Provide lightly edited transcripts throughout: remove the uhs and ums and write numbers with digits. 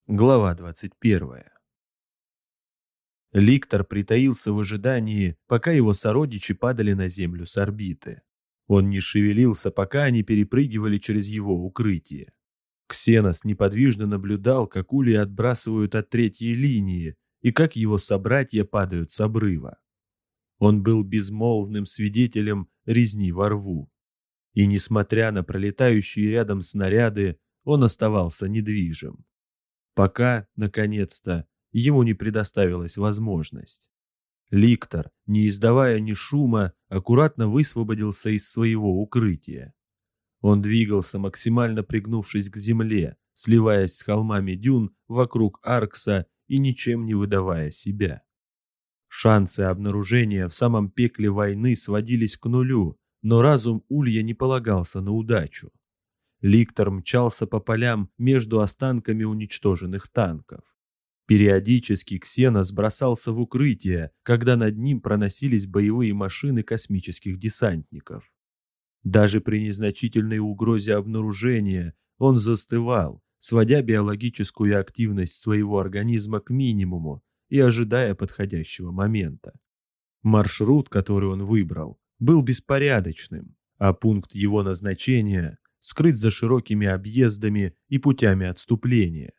Глава 21. Ликтор притаился в ожидании, пока его сородичи падали на землю с орбиты. Он не шевелился, пока они перепрыгивали через его укрытие. Ксенос неподвижно наблюдал, как ульи отбрасывают от третьей линии и как его собратья падают с обрыва. Он был безмолвным свидетелем резни во рву. И, несмотря на пролетающие рядом снаряды, он оставался недвижим. Пока, наконец-то, ему не предоставилась возможность. Ликтор, не издавая ни шума, аккуратно высвободился из своего укрытия. Он двигался, максимально пригнувшись к земле, сливаясь с холмами дюн вокруг Аркса и ничем не выдавая себя. Шансы обнаружения в самом пекле войны сводились к нулю, но разум Улья не полагался на удачу. Ликтор мчался по полям между останками уничтоженных танков. Периодически Ксенос бросался в укрытие, когда над ним проносились боевые машины космических десантников. Даже при незначительной угрозе обнаружения он застывал, сводя биологическую активность своего организма к минимуму и ожидая подходящего момента. Маршрут, который он выбрал, был беспорядочным, а пункт его назначения скрыт за широкими объездами и путями отступления.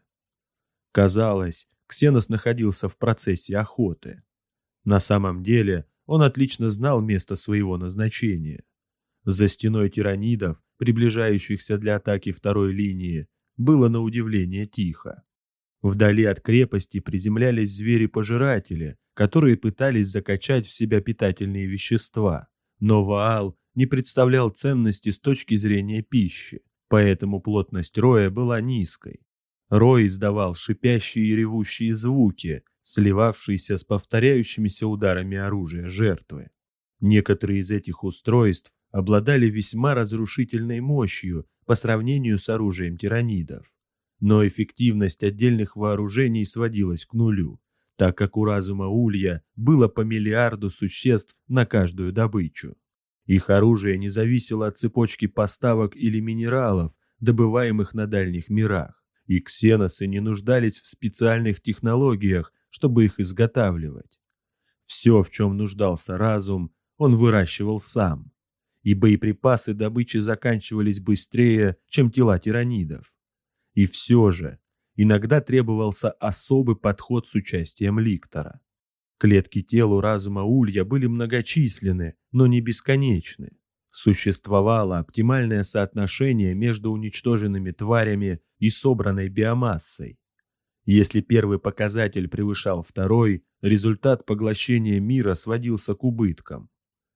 Казалось, Ксенос находился в процессе охоты. На самом деле он отлично знал место своего назначения. За стеной тиранидов, приближающихся для атаки второй линии, было на удивление тихо. Вдали от крепости приземлялись звери-пожиратели, которые пытались закачать в себя питательные вещества, но Ваал не представлял ценности с точки зрения пищи, поэтому плотность роя была низкой. Рой издавал шипящие и ревущие звуки, сливавшиеся с повторяющимися ударами оружия жертвы. Некоторые из этих устройств обладали весьма разрушительной мощью по сравнению с оружием тиранидов, но эффективность отдельных вооружений сводилась к нулю, так как у разума Улья было по миллиарду существ на каждую добычу. Их оружие не зависело от цепочки поставок или минералов, добываемых на дальних мирах, и ксеносы не нуждались в специальных технологиях, чтобы их изготавливать. Все, в чем нуждался разум, он выращивал сам, и боеприпасы добычи заканчивались быстрее, чем тела тиранидов. И все же, иногда требовался особый подход с участием Ликтора. Клетки тела разума Улья были многочисленны, но не бесконечны. Существовало оптимальное соотношение между уничтоженными тварями и собранной биомассой. Если первый показатель превышал второй, результат поглощения мира сводился к убыткам.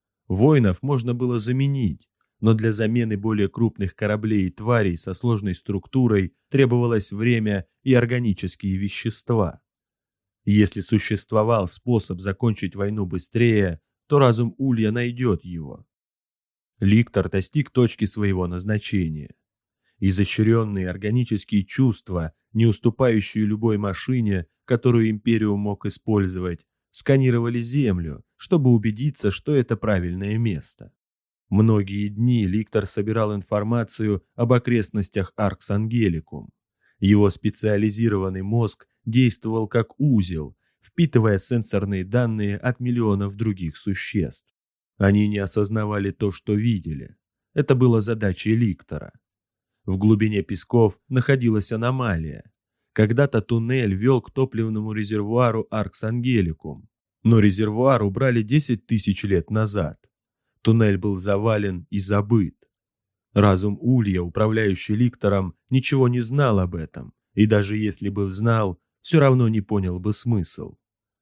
Воинов можно было заменить, но для замены более крупных кораблей и тварей со сложной структурой требовалось время и органические вещества. Если существовал способ закончить войну быстрее, то разум Улья найдет его. Ликтор достиг точки своего назначения. Изощренные органические чувства, не уступающие любой машине, которую Империум мог использовать, сканировали Землю, чтобы убедиться, что это правильное место. Многие дни Ликтор собирал информацию об окрестностях Аркс-Ангеликум. Его специализированный мозг действовал как узел, впитывая сенсорные данные от миллионов других существ. Они не осознавали то, что видели. Это было задачей Ликтора. В глубине песков находилась аномалия. Когда-то туннель вел к топливному резервуару Аркс-Ангеликум, но резервуар убрали 10 тысяч лет назад. Туннель был завален и забыт. Разум Улья, управляющий Ликтором, ничего не знал об этом, и даже если бы знал, все равно не понял бы смысл.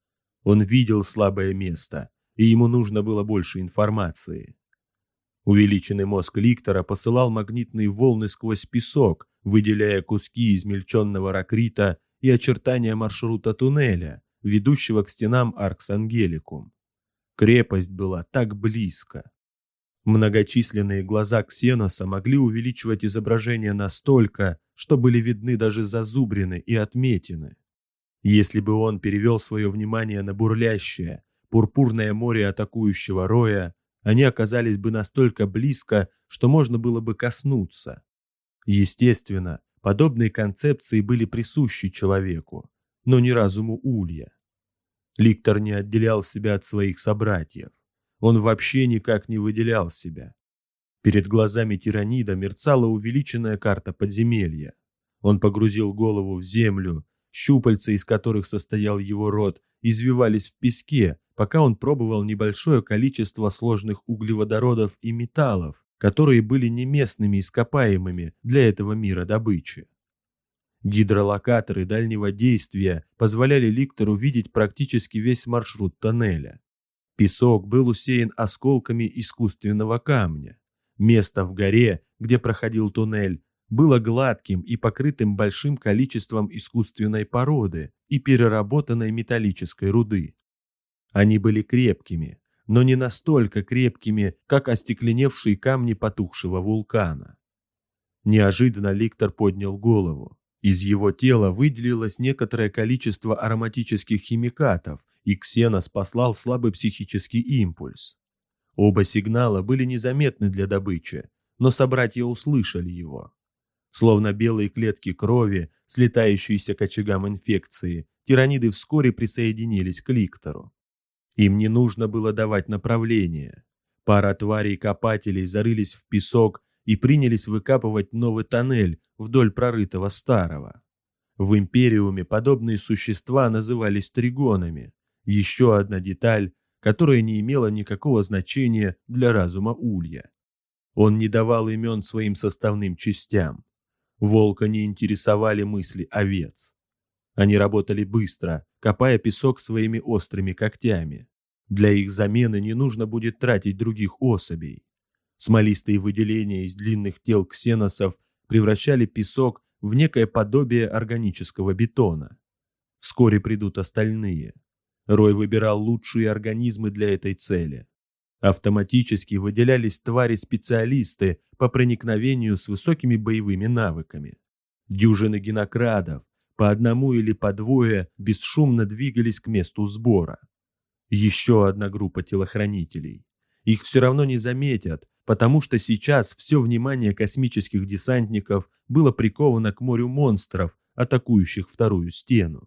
Он видел слабое место, и ему нужно было больше информации. Увеличенный мозг Ликтора посылал магнитные волны сквозь песок, выделяя куски измельченного ракрита и очертания маршрута туннеля, ведущего к стенам Аркс-Ангеликум. Крепость была так близко. Многочисленные глаза Ксеноса могли увеличивать изображение настолько, что были видны даже зазубрины и отметины. Если бы он перевел свое внимание на бурлящее, пурпурное море атакующего роя, они оказались бы настолько близко, что можно было бы коснуться. Естественно, Подобные концепции были присущи человеку, но не разуму Улья. Ликтор не отделял себя от своих собратьев. Он вообще никак не выделял себя. Перед глазами тиранида мерцала увеличенная карта подземелья. Он погрузил голову в землю, щупальца, из которых состоял его рот, извивались в песке, пока он пробовал небольшое количество сложных углеводородов и металлов, которые были не местными ископаемыми для этого мира добычи. Гидролокаторы дальнего действия позволяли Ликтору видеть практически весь маршрут тоннеля. Песок был усеян осколками искусственного камня. Место в горе, где проходил туннель, было гладким и покрытым большим количеством искусственной породы и переработанной металлической руды. Они были крепкими, но не настолько крепкими, как остекленевшие камни потухшего вулкана. Неожиданно Ликтор поднял голову. Из его тела выделилось некоторое количество ароматических химикатов, и Ксенос послал слабый психический импульс. Оба сигнала были незаметны для добычи, но собратья услышали его. Словно белые клетки крови, слетающиеся к очагам инфекции, тираниды вскоре присоединились к Ликтору. Им не нужно было давать направление. Пара тварей-копателей зарылись в песок и принялись выкапывать новый тоннель вдоль прорытого старого. В Империуме подобные существа назывались тригонами. Еще одна деталь, которая не имела никакого значения для разума Улья. Он не давал имен своим составным частям. Волка не интересовали мысли овец. Они работали быстро, копая песок своими острыми когтями. Для их замены не нужно будет тратить других особей. Смолистые выделения из длинных тел ксеносов превращали песок в некое подобие органического бетона. Вскоре придут остальные. Рой выбирал лучшие организмы для этой цели. Автоматически выделялись твари-специалисты по проникновению с высокими боевыми навыками. Дюжины генокрадов, по одному или по двое, бесшумно двигались к месту сбора. Еще одна группа телохранителей. Их все равно не заметят, потому что сейчас все внимание космических десантников было приковано к морю монстров, атакующих вторую стену.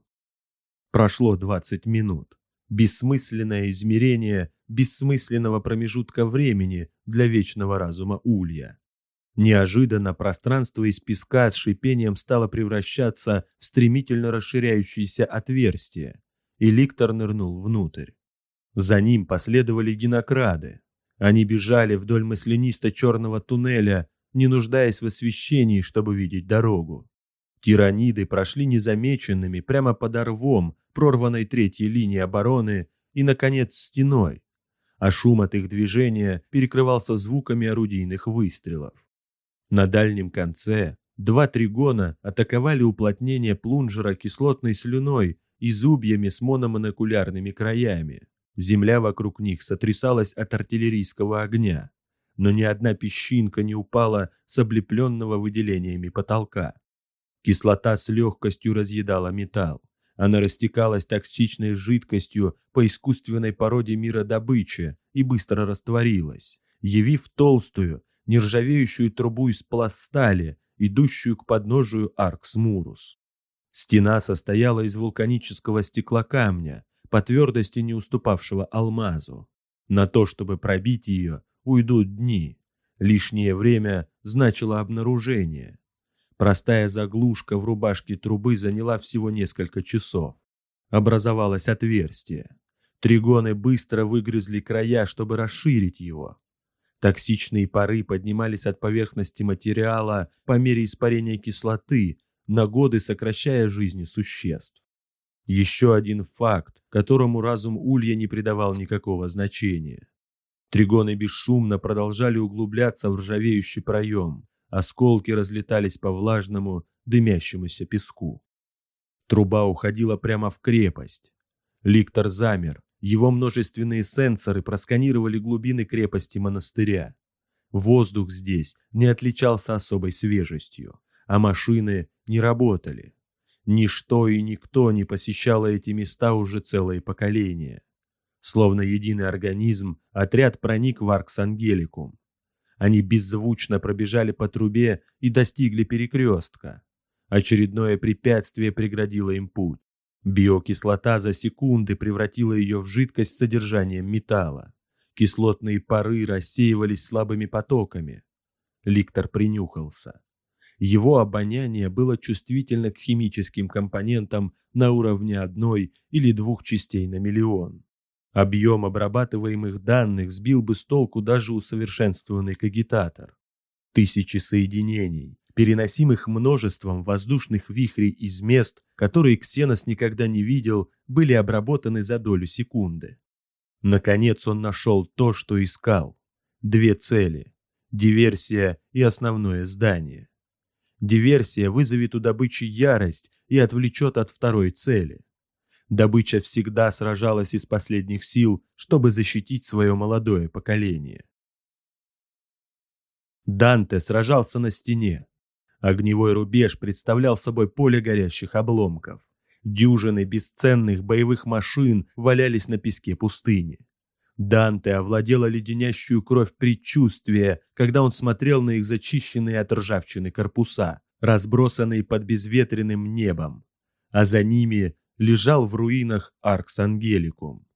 Прошло 20 минут. Бессмысленное измерение бессмысленного промежутка времени для вечного разума Улья. Неожиданно пространство из песка с шипением стало превращаться в стремительно расширяющееся отверстие, и Ликтор нырнул внутрь. За ним последовали генокрады. Они бежали вдоль маслянисто-черного туннеля, не нуждаясь в освещении, чтобы видеть дорогу. Тираниды прошли незамеченными прямо под рвом, прорванной третьей линии обороны и, наконец, стеной, а шум от их движения перекрывался звуками орудийных выстрелов. На дальнем конце два тригона атаковали уплотнение плунжера кислотной слюной и зубьями с мономонокулярными краями. Земля вокруг них сотрясалась от артиллерийского огня, но ни одна песчинка не упала с облепленного выделениями потолка. Кислота с легкостью разъедала металл. Она растекалась токсичной жидкостью по искусственной породе мира добычи и быстро растворилась, явив толстую, нержавеющую трубу из пластали, идущую к подножию Аркс-Мурус. Стена состояла из вулканического стеклокамня, по твердости не уступавшего алмазу. На то, чтобы пробить ее, уйдут дни. Лишнее время значило обнаружение. Простая заглушка в рубашке трубы заняла всего несколько часов. Образовалось отверстие. Тригоны быстро выгрызли края, чтобы расширить его. Токсичные пары поднимались от поверхности материала по мере испарения кислоты, на годы сокращая жизни существ. Еще один факт, которому разум Улья не придавал никакого значения. Тригоны бесшумно продолжали углубляться в ржавеющий проем. Осколки разлетались по влажному, дымящемуся песку. Труба уходила прямо в крепость. Ликтор замер. Его множественные сенсоры просканировали глубины крепости монастыря. Воздух здесь не отличался особой свежестью, а машины не работали. Ничто и никто не посещало эти места уже целое поколение. Словно единый организм, отряд проник в Аркс-Ангеликум. Они беззвучно пробежали по трубе и достигли перекрестка. Очередное препятствие преградило им путь. Биокислота за секунды превратила ее в жидкость с содержанием металла. Кислотные пары рассеивались слабыми потоками. Ликтор принюхался. Его обоняние было чувствительно к химическим компонентам на уровне 1 или 2 частей на миллион. Объем обрабатываемых данных сбил бы с толку даже усовершенствованный кагитатор. Тысячи соединений, переносимых множеством воздушных вихрей из мест, которые Ксенос никогда не видел, были обработаны за долю секунды. Наконец он нашел то, что искал. 2 цели – диверсия и основное здание. Диверсия вызовет у добычи ярость и отвлечет от второй цели. Добыча всегда сражалась из последних сил, чтобы защитить свое молодое поколение. Данте сражался на стене. Огневой рубеж представлял собой поле горящих обломков. Дюжины бесценных боевых машин валялись на песке пустыни. Данте овладела леденящую кровь предчувствия, когда он смотрел на их зачищенные от ржавчины корпуса, разбросанные под безветренным небом, а за ними лежал в руинах Аркс Ангеликум.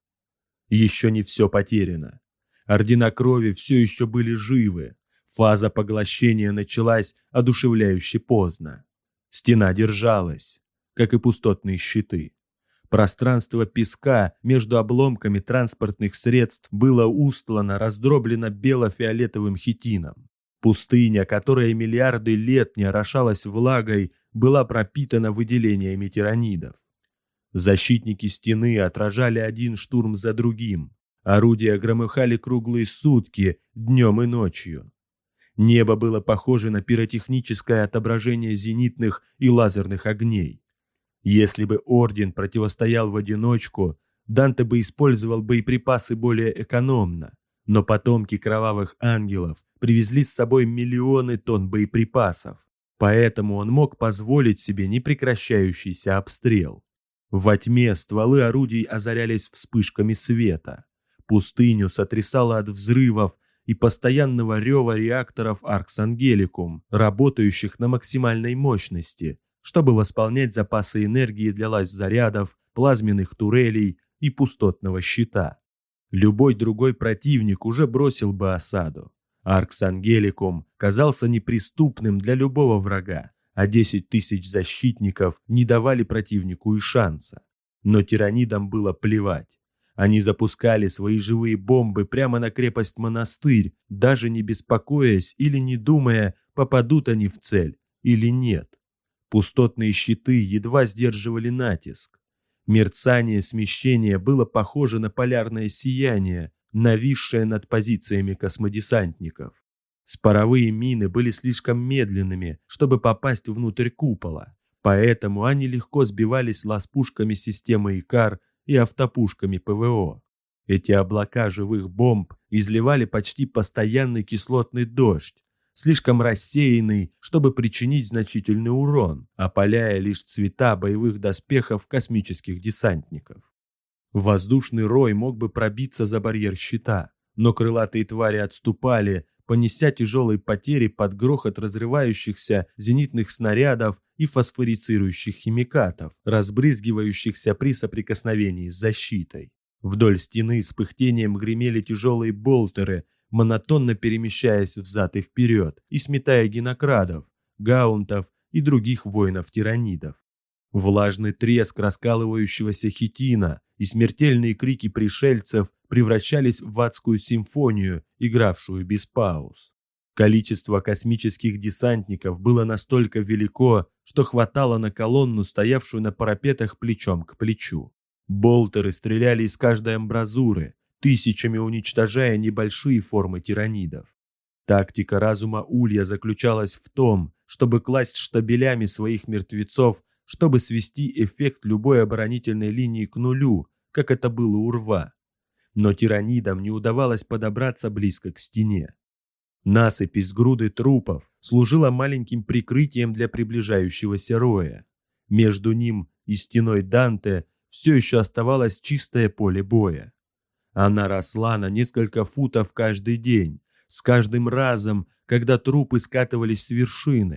Еще не все потеряно. Ордена крови все еще были живы. Фаза поглощения началась одушевляюще поздно. Стена держалась, как и пустотные щиты. Пространство песка между обломками транспортных средств было устлано, раздроблено бело-фиолетовым хитином. Пустыня, которая миллиарды лет не орошалась влагой, была пропитана выделениями тиранидов. Защитники стены отражали один штурм за другим. Орудия громыхали круглые сутки, днем и ночью. Небо было похоже на пиротехническое отображение зенитных и лазерных огней. Если бы Орден противостоял в одиночку, Данте бы использовал боеприпасы более экономно, но потомки кровавых ангелов привезли с собой миллионы тонн боеприпасов, поэтому он мог позволить себе непрекращающийся обстрел. Во тьме стволы орудий озарялись вспышками света. Пустыню сотрясало от взрывов и постоянного рева реакторов Аркс Ангеликум, работающих на максимальной мощности, чтобы восполнять запасы энергии для лазерзарядов, плазменных турелей и пустотного щита. Любой другой противник уже бросил бы осаду. Аркс Ангеликум казался неприступным для любого врага, а 10 тысяч защитников не давали противнику и шанса. Но тиранидам было плевать. Они запускали свои живые бомбы прямо на крепость-монастырь, даже не беспокоясь или не думая, попадут они в цель или нет. Пустотные щиты едва сдерживали натиск. Мерцание смещения было похоже на полярное сияние, нависшее над позициями космодесантников. Споровые мины были слишком медленными, чтобы попасть внутрь купола, поэтому они легко сбивались лаз-пушками системы Икар и автопушками ПВО. Эти облака живых бомб изливали почти постоянный кислотный дождь, слишком рассеянный, чтобы причинить значительный урон, опаляя лишь цвета боевых доспехов космических десантников. Воздушный рой мог бы пробиться за барьер щита, но крылатые твари отступали, понеся тяжелые потери под грохот разрывающихся зенитных снарядов и фосфорицирующих химикатов, разбрызгивающихся при соприкосновении с защитой. Вдоль стены с пыхтением гремели тяжелые болтеры, монотонно перемещаясь взад и вперед и сметая гинокрадов, гаунтов и других воинов-тиранидов. Влажный треск раскалывающегося хитина и смертельные крики пришельцев превращались в адскую симфонию, игравшую без пауз. Количество космических десантников было настолько велико, что хватало на колонну, стоявшую на парапетах плечом к плечу. Болтеры стреляли из каждой амбразуры, тысячами уничтожая небольшие формы тиранидов. Тактика разума Улья заключалась в том, чтобы класть штабелями своих мертвецов, чтобы свести эффект любой оборонительной линии к нулю, как это было у рва. Но тиранидам не удавалось подобраться близко к стене. Насыпь из груды трупов служила маленьким прикрытием для приближающегося роя. Между ним и стеной Данте все еще оставалось чистое поле боя. Она росла на несколько футов каждый день, с каждым разом, когда трупы скатывались с вершины.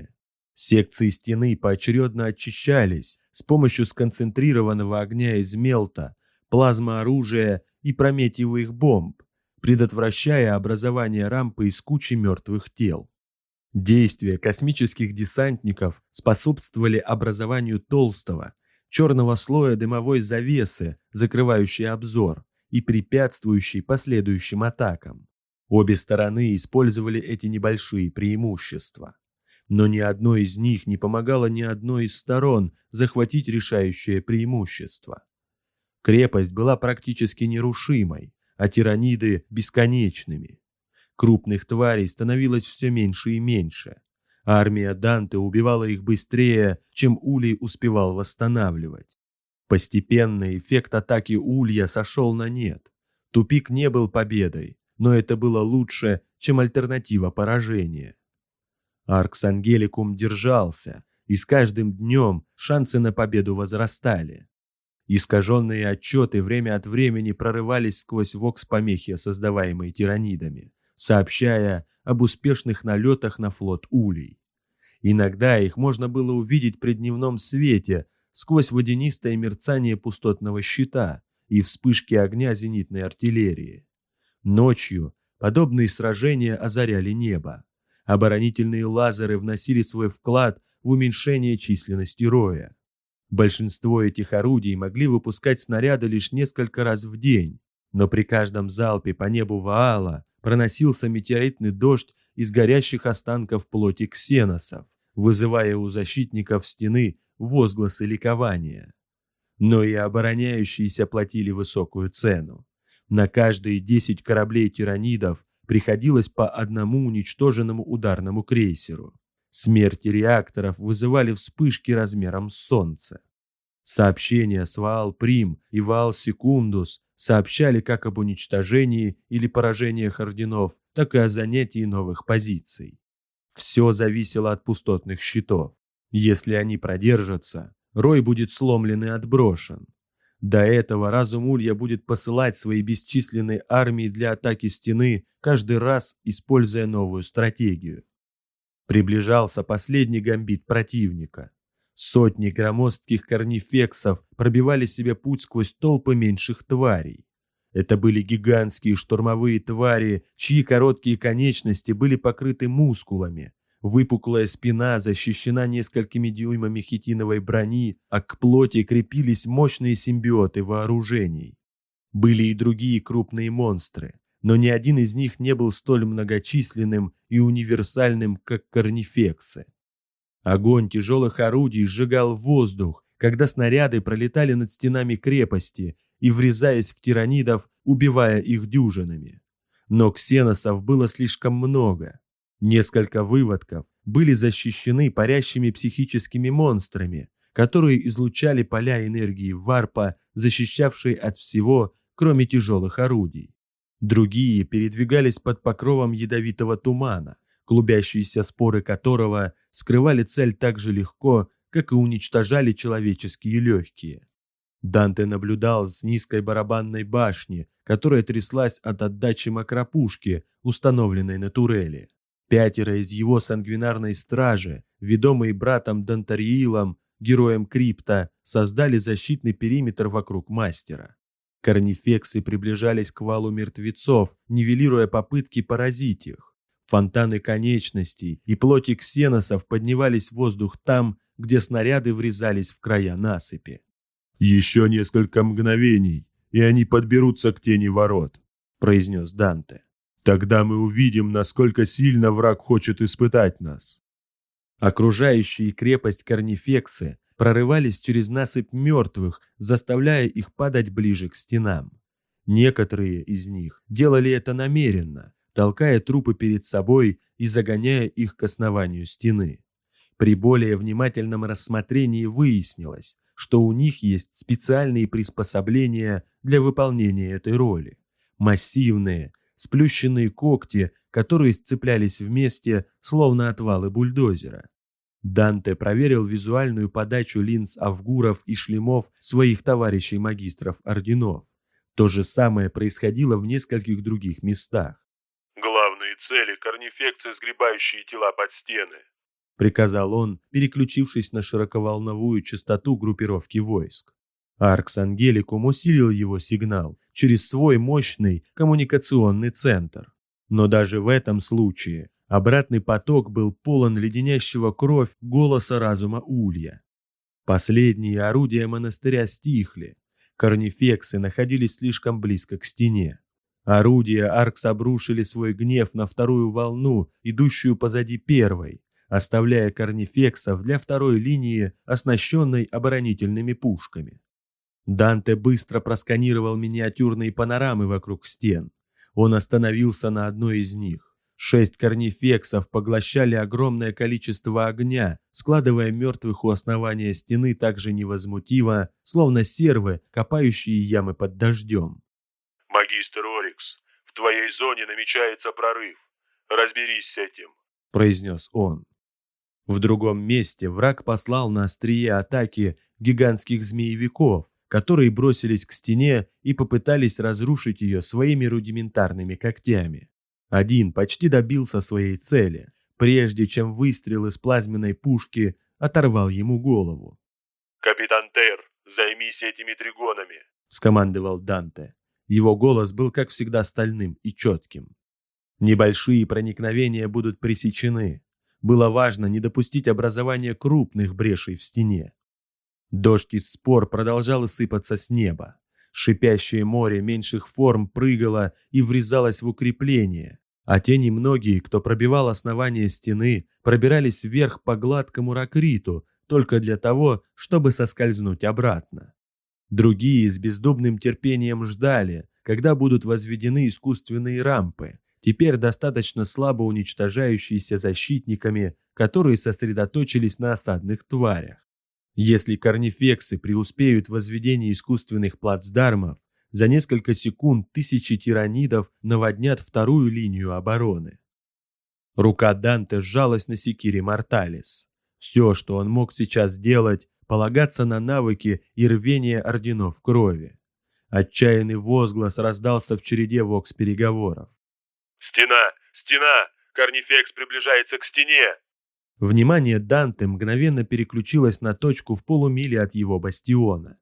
Секции стены поочередно очищались с помощью сконцентрированного огня из мелта, плазмооружия и прометиевых бомб, предотвращая образование рампы из кучи мертвых тел. Действия космических десантников способствовали образованию толстого, черного слоя дымовой завесы, закрывающей обзор и препятствующей последующим атакам. Обе стороны использовали эти небольшие преимущества. Но ни одной из них не помогало ни одной из сторон захватить решающее преимущество. Крепость была практически нерушимой, а тираниды – бесконечными. Крупных тварей становилось все меньше и меньше. Армия Данте убивала их быстрее, чем Улей успевал восстанавливать. Постепенно эффект атаки Улья сошел на нет. Тупик не был победой, но это было лучше, чем альтернатива поражения. Аркс Ангеликум держался, и с каждым днем шансы на победу возрастали. Искаженные отчеты время от времени прорывались сквозь вокс-помехи, создаваемые тиранидами, сообщая об успешных налетах на флот Улей. Иногда их можно было увидеть при дневном свете сквозь водянистое мерцание пустотного щита и вспышки огня зенитной артиллерии. Ночью подобные сражения озаряли небо. Оборонительные лазеры вносили свой вклад в уменьшение численности роя. Большинство этих орудий могли выпускать снаряды лишь несколько раз в день, но при каждом залпе по небу Ваала проносился метеоритный дождь из горящих останков плоти ксеносов, вызывая у защитников стены возгласы ликования. Но и обороняющиеся платили высокую цену. На каждые 10 кораблей тиранидов приходилось по одному уничтоженному ударному крейсеру. Смерти реакторов вызывали вспышки размером с Солнце. Сообщения с Ваал-Прим и Ваал-Секундус сообщали как об уничтожении или поражениях орденов, так и о занятии новых позиций. Все зависело от пустотных щитов. Если они продержатся, рой будет сломлен и отброшен. До этого разум Улья будет посылать свои бесчисленные армии для атаки стены, каждый раз используя новую стратегию. Приближался последний гамбит противника. Сотни громоздких корнифексов пробивали себе путь сквозь толпы меньших тварей. Это были гигантские штурмовые твари, чьи короткие конечности были покрыты мускулами. Выпуклая спина защищена несколькими дюймами хитиновой брони, а к плоти крепились мощные симбиоты вооружений. Были и другие крупные монстры, но ни один из них не был столь многочисленным и универсальным, как корнифексы. Огонь тяжелых орудий сжигал воздух, когда снаряды пролетали над стенами крепости и, врезаясь в тиранидов, убивая их дюжинами. Но ксеносов было слишком много. Несколько выводков были защищены парящими психическими монстрами, которые излучали поля энергии варпа, защищавшие от всего, кроме тяжелых орудий. Другие передвигались под покровом ядовитого тумана, клубящиеся споры которого скрывали цель так же легко, как и уничтожали человеческие легкие. Данте наблюдал с низкой барабанной башни, которая тряслась от отдачи макропушки, установленной на турели. 5 из его сангвинарной стражи, ведомые братом Дантариилом, героем Крипта, создали защитный периметр вокруг мастера. Корнифексы приближались к валу мертвецов, нивелируя попытки поразить их. Фонтаны конечностей и плоти ксеносов поднимались в воздух там, где снаряды врезались в края насыпи. «Еще несколько мгновений, и они подберутся к тени ворот», — произнес Данте. «Тогда мы увидим, насколько сильно враг хочет испытать нас». Окружающие крепость корнифексы прорывались через насыпь мертвых, заставляя их падать ближе к стенам. Некоторые из них делали это намеренно, толкая трупы перед собой и загоняя их к основанию стены. При более внимательном рассмотрении выяснилось, что у них есть специальные приспособления для выполнения этой роли. Массивные, сплющенные когти, которые сцеплялись вместе, словно отвалы бульдозера. Данте проверил визуальную подачу линз авгуров и шлемов своих товарищей-магистров орденов. То же самое происходило в нескольких других местах. «Главные цели – корнифексы, сгребающие тела под стены», — приказал он, переключившись на широковолновую частоту группировки войск. Аркс Ангеликум усилил его сигнал через свой мощный коммуникационный центр. Но даже в этом случае обратный поток был полон леденящего кровь голоса разума Улья. Последние орудия монастыря стихли. Корнифексы находились слишком близко к стене. Орудия Аркс обрушили свой гнев на вторую волну, идущую позади первой, оставляя корнифексов для второй линии, оснащенной оборонительными пушками. Данте быстро просканировал миниатюрные панорамы вокруг стен. Он остановился на одной из них. 6 корнифексов поглощали огромное количество огня, складывая мертвых у основания стены так же невозмутимо, словно сервы, копающие ямы под дождем. «Магистр Орикс, в твоей зоне намечается прорыв. Разберись с этим», — произнес он. В другом месте враг послал на острие атаки гигантских змеевиков, которые бросились к стене и попытались разрушить ее своими рудиментарными когтями. Один почти добился своей цели, прежде чем выстрел из плазменной пушки оторвал ему голову. «Капитан Тейр, займись этими тригонами», — скомандовал Данте. Его голос был, как всегда, стальным и четким. Небольшие проникновения будут пресечены. Было важно не допустить образования крупных брешей в стене. Дождь из спор продолжал сыпаться с неба. Шипящее море меньших форм прыгало и врезалось в укрепления, а те немногие, кто пробивал основание стены, пробирались вверх по гладкому ракриту только для того, чтобы соскользнуть обратно. Другие с бездумным терпением ждали, когда будут возведены искусственные рампы, теперь достаточно слабо уничтожающиеся защитниками, которые сосредоточились на осадных тварях. Если корнифексы преуспеют в возведении искусственных плацдармов, за несколько секунд тысячи тиранидов наводнят вторую линию обороны. Рука Данте сжалась на секире Морталис. Все, что он мог сейчас делать, полагаться на навыки и рвение орденов крови. Отчаянный возглас раздался в череде вокс-переговоров. «Стена! Стена! Корнифекс приближается к стене!» Внимание Данте мгновенно переключилось на точку в полумиле от его бастиона.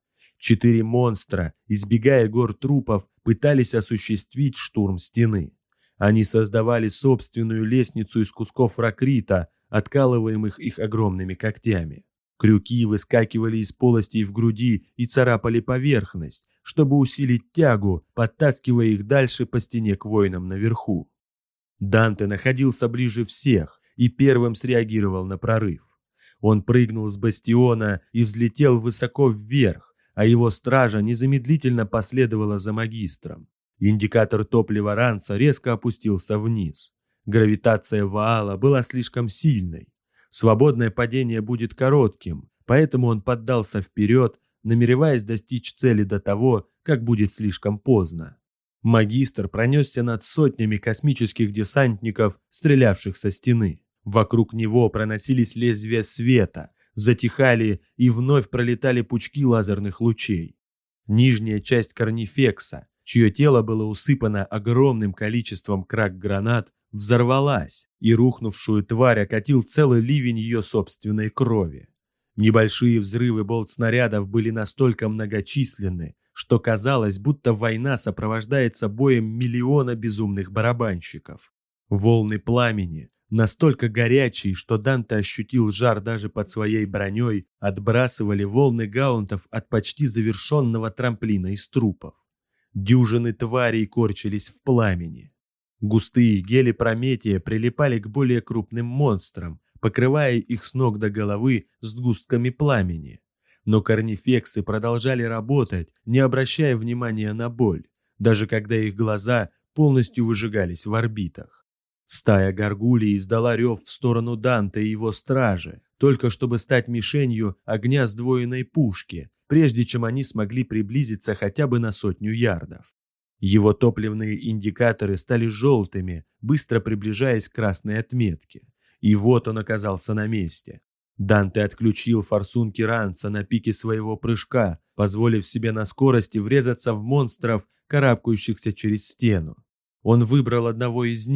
4 монстра, избегая гор трупов, пытались осуществить штурм стены. Они создавали собственную лестницу из кусков ракрита, откалываемых их огромными когтями. Крюки выскакивали из полостей в груди и царапали поверхность, чтобы усилить тягу, подтаскивая их дальше по стене к воинам наверху. Данте находился ближе всех и первым среагировал на прорыв. Он прыгнул с бастиона и взлетел высоко вверх, а его стража незамедлительно последовала за магистром. Индикатор топлива ранца резко опустился вниз. Гравитация Ваала была слишком сильной. Свободное падение будет коротким, поэтому он поддался вперед, намереваясь достичь цели до того, как будет слишком поздно. Магистр пронесся над сотнями космических десантников, стрелявших со стены. Вокруг него проносились лезвия света, затихали и вновь пролетали пучки лазерных лучей. Нижняя часть корнифекса, чье тело было усыпано огромным количеством крак-гранат, взорвалась, и рухнувшую тварь окатил целый ливень ее собственной крови. Небольшие взрывы болт-снарядов были настолько многочисленны, что казалось, будто война сопровождается боем миллиона безумных барабанщиков. Волны пламени, настолько горячие, что Данте ощутил жар даже под своей броней, отбрасывали волны гаунтов от почти завершенного трамплина из трупов. Дюжины тварей корчились в пламени. Густые гели Прометия прилипали к более крупным монстрам, покрывая их с ног до головы сгустками пламени. Но корнифексы продолжали работать, не обращая внимания на боль, даже когда их глаза полностью выжигались в орбитах. Стая горгулей издала рев в сторону Данте и его стражи, только чтобы стать мишенью огня сдвоенной пушки, прежде чем они смогли приблизиться хотя бы на 100 ярдов. Его топливные индикаторы стали желтыми, быстро приближаясь к красной отметке. И вот он оказался на месте. Данте отключил форсунки ранца на пике своего прыжка, позволив себе на скорости врезаться в монстров, карабкающихся через стену. Он выбрал одного из них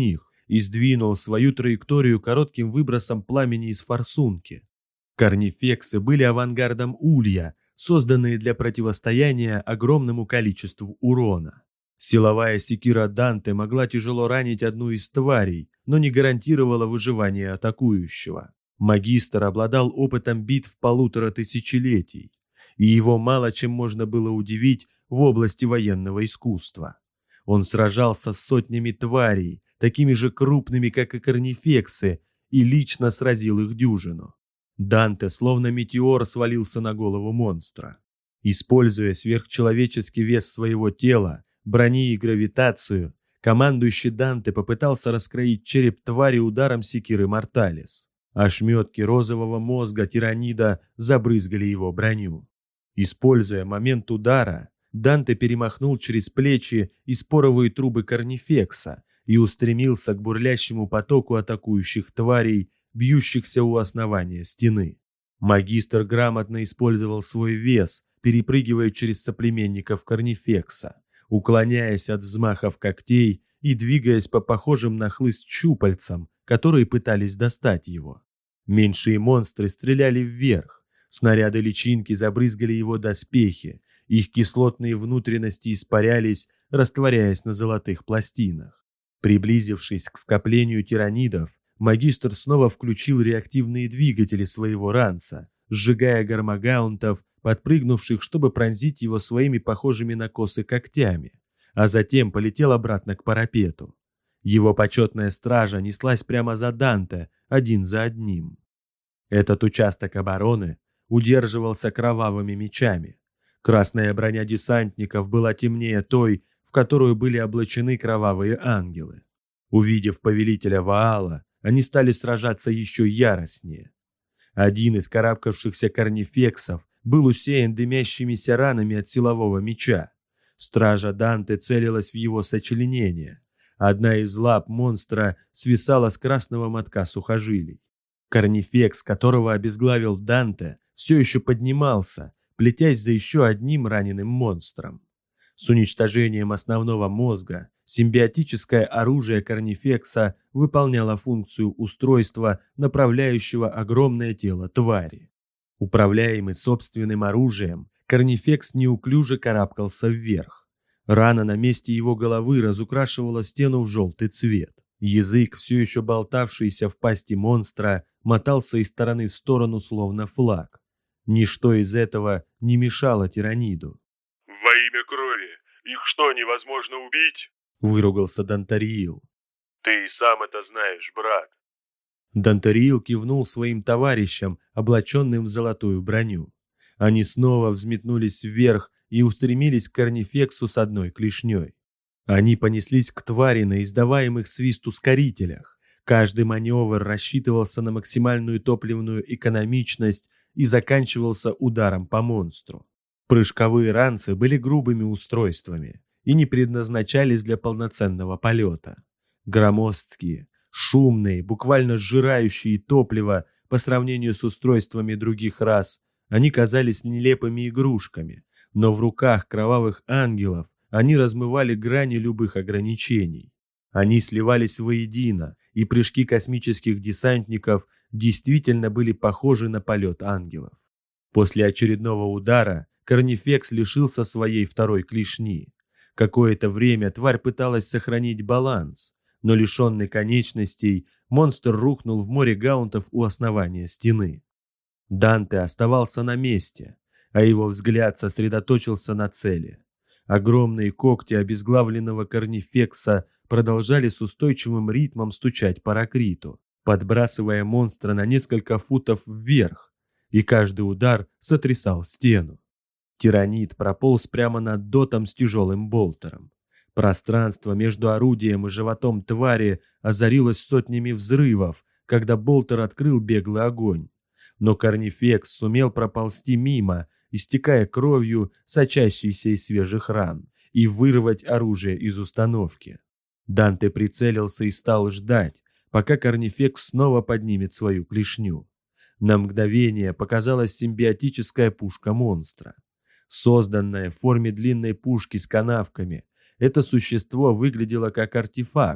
и сдвинул свою траекторию коротким выбросом пламени из форсунки. Корнифексы были авангардом улья, созданные для противостояния огромному количеству урона. Силовая секира Данте могла тяжело ранить одну из тварей, но не гарантировала выживание атакующего. Магистр обладал опытом битв 1,5 тысячелетий, и его мало чем можно было удивить в области военного искусства. Он сражался с сотнями тварей, такими же крупными, как и корнифексы, и лично сразил их дюжину. Данте, словно метеор, свалился на голову монстра. Используя сверхчеловеческий вес своего тела, брони и гравитацию, командующий Данте попытался раскроить череп твари ударом секиры Морталис. Ошметки розового мозга тиранида забрызгали его броню. Используя момент удара, Данте перемахнул через плечи и споровые трубы корнифекса и устремился к бурлящему потоку атакующих тварей, бьющихся у основания стены. Магистр грамотно использовал свой вес, перепрыгивая через соплеменников корнифекса, уклоняясь от взмахов когтей и двигаясь по похожим на хлыст щупальцам, которые пытались достать его. Меньшие монстры стреляли вверх, снаряды личинки забрызгали его доспехи, их кислотные внутренности испарялись, растворяясь на золотых пластинах. Приблизившись к скоплению тиранидов, магистр снова включил реактивные двигатели своего ранца, сжигая гармагаунтов, подпрыгнувших, чтобы пронзить его своими похожими на косы когтями, а затем полетел обратно к парапету. Его почетная стража неслась прямо за Данте, один за одним. Этот участок обороны удерживался кровавыми мечами. Красная броня десантников была темнее той, в которую были облачены кровавые ангелы. Увидев повелителя Ваала, они стали сражаться еще яростнее. Один из карабкавшихся корнифексов был усеян дымящимися ранами от силового меча. Стража Данте целилась в его сочленение. Одна из лап монстра свисала с красного мотка сухожилий. Корнифекс, которого обезглавил Данте, все еще поднимался, плетясь за еще одним раненым монстром. С уничтожением основного мозга симбиотическое оружие корнифекса выполняло функцию устройства, направляющего огромное тело твари. Управляемый собственным оружием, корнифекс неуклюже карабкался вверх. Рана на месте его головы разукрашивала стену в желтый цвет. Язык, все еще болтавшийся в пасти монстра, мотался из стороны в сторону, словно флаг. Ничто из этого не мешало тираниду. «Во имя крови! Их что, невозможно убить?» — выругался Дантариил. «Ты и сам это знаешь, брат». Дантариил кивнул своим товарищам, облаченным в золотую броню. Они снова взметнулись вверх и устремились к корнифексу с одной клешней. Они понеслись к твари на издаваемых свист ускорителях. Каждый маневр рассчитывался на максимальную топливную экономичность и заканчивался ударом по монстру. Прыжковые ранцы были грубыми устройствами и не предназначались для полноценного полета. Громоздкие, шумные, буквально сжирающие топливо по сравнению с устройствами других рас, они казались нелепыми игрушками, но в руках кровавых ангелов они размывали грани любых ограничений. Они сливались воедино, и прыжки космических десантников действительно были похожи на полет ангелов. После очередного удара корнифекс лишился своей второй клешни. Какое-то время тварь пыталась сохранить баланс, но лишенный конечностей, монстр рухнул в море гаунтов у основания стены. Данте оставался на месте, а его взгляд сосредоточился на цели. Огромные когти обезглавленного корнифекса продолжали с устойчивым ритмом стучать по ракриту, подбрасывая монстра на несколько футов вверх, и каждый удар сотрясал стену. Тиранид прополз прямо над дотом с тяжелым болтером. Пространство между орудием и животом твари озарилось сотнями взрывов, когда болтер открыл беглый огонь. Но корнифекс сумел проползти мимо, истекая кровью, сочащейся из свежих ран, и вырвать оружие из установки. Данте прицелился и стал ждать, пока корнифекс снова поднимет свою клешню. На мгновение показалась симбиотическая пушка монстра. Созданная в форме длинной пушки с канавками, это существо выглядело как артефакт,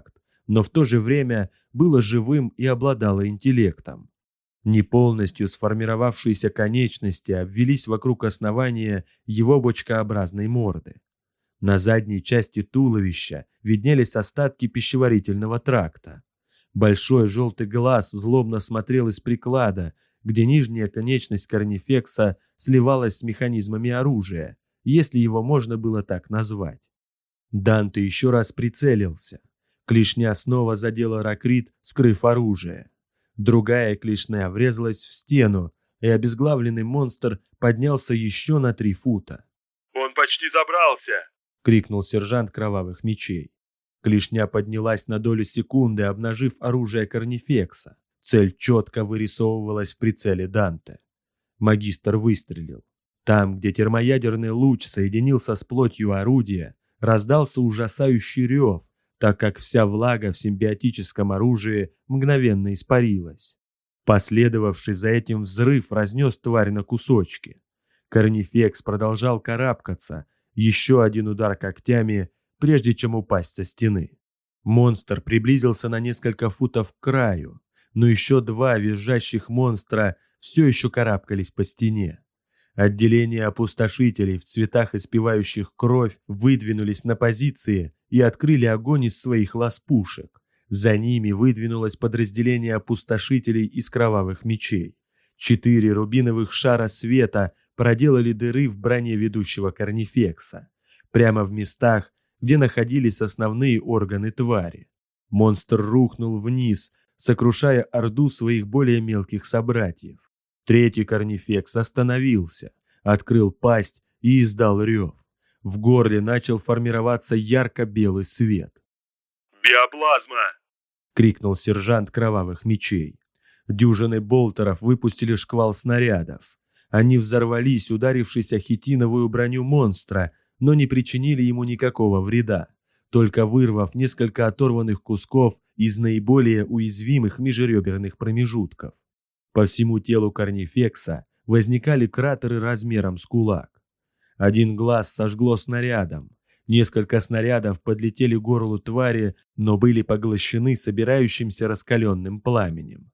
но в то же время было живым и обладало интеллектом. Не полностью сформировавшиеся конечности обвелись вокруг основания его бочкообразной морды. На задней части туловища виднелись остатки пищеварительного тракта. Большой желтый глаз злобно смотрел из приклада, где нижняя конечность корнифекса сливалась с механизмами оружия, если его можно было так назвать. Данте еще раз прицелился. Клешня снова задела ракрит, скрыв оружие. Другая клешня врезалась в стену, и обезглавленный монстр поднялся еще на 3 фута. «Он почти забрался!» — крикнул сержант кровавых мечей. Клешня поднялась на долю секунды, обнажив оружие корнифекса. Цель четко вырисовывалась в прицеле Данте. Магистр выстрелил. Там, где термоядерный луч соединился с плотью орудия, раздался ужасающий рев, так как вся влага в симбиотическом оружии мгновенно испарилась. Последовавший за этим взрыв разнес тварь на кусочки. Корнифекс продолжал карабкаться, еще один удар когтями, прежде чем упасть со стены. Монстр приблизился на несколько футов к краю, но еще 2 визжащих монстра все еще карабкались по стене. Отделения опустошителей в цветах, испевающих кровь, выдвинулись на позиции и открыли огонь из своих лаз-пушек. За ними выдвинулось подразделение опустошителей из кровавых мечей. 4 рубиновых шара света проделали дыры в броне ведущего корнифекса, прямо в местах, где находились основные органы твари. Монстр рухнул вниз, сокрушая орду своих более мелких собратьев. 3-й корнифекс остановился, открыл пасть и издал рев. В горле начал формироваться ярко-белый свет. «Биоплазма!» — крикнул сержант кровавых мечей. Дюжины болтеров выпустили шквал снарядов. Они взорвались, ударившись о хитиновую броню монстра, но не причинили ему никакого вреда, только вырвав несколько оторванных кусков из наиболее уязвимых межреберных промежутков. По всему телу корнифекса возникали кратеры размером с кулак. Один глаз сожгло снарядом. Несколько снарядов подлетели к горлу твари, но были поглощены собирающимся раскаленным пламенем.